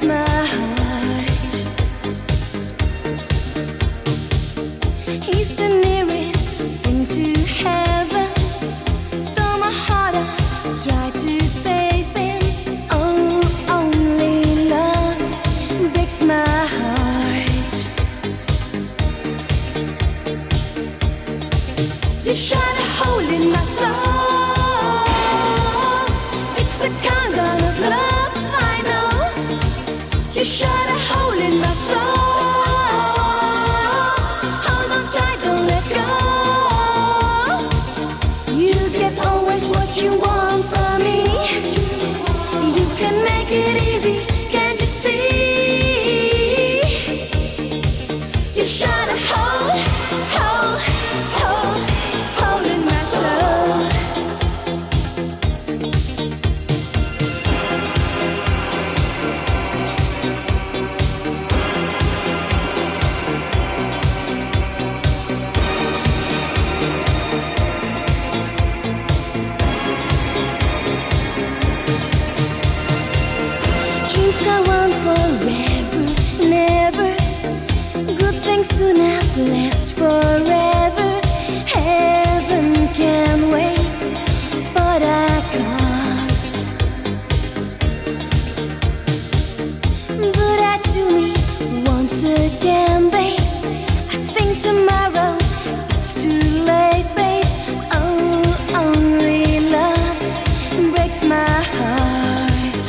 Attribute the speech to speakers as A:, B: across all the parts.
A: my heart. He's the nearest thing to heaven. Stole my heart, I tried to save him. Oh, only love breaks my heart. You shot a hole in my soul. It's the kind of love I know. You shot a hole in my soul. Hold on tight, don't let go. You get always what you want from me. You can make it easy, can't you see? You shot a hole, hole, hole, hole in my soul. Dreams go on forever, never. Good things do not last forever. Heaven can wait, but I can't. Do that to me once again, babe. I think tomorrow it's too late, babe. Oh, only love breaks my heart.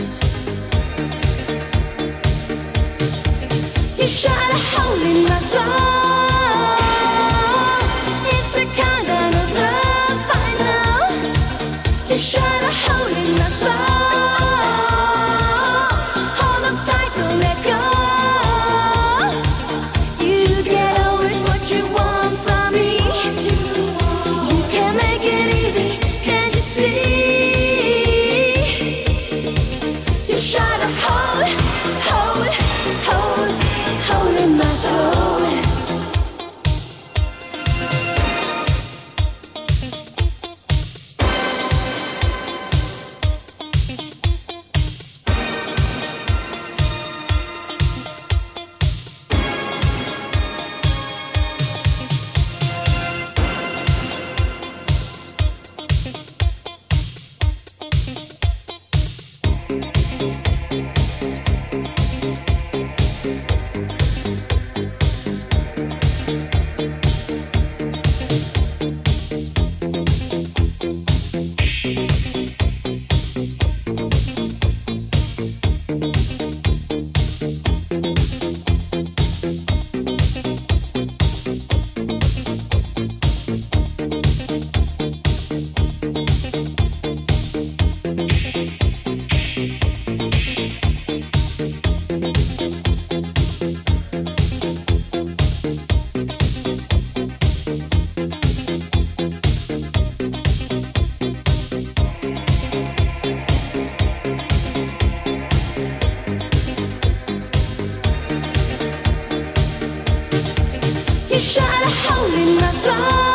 A: You shot a hole in my soul. It's the kind of love I know. You shot a hole in my soul. Hold on tight, don't let go. You get always what you want from me. You can make it easy, can't you see? You shot a hole, hole, hole, hole in my soul. You shot a hole in my soul.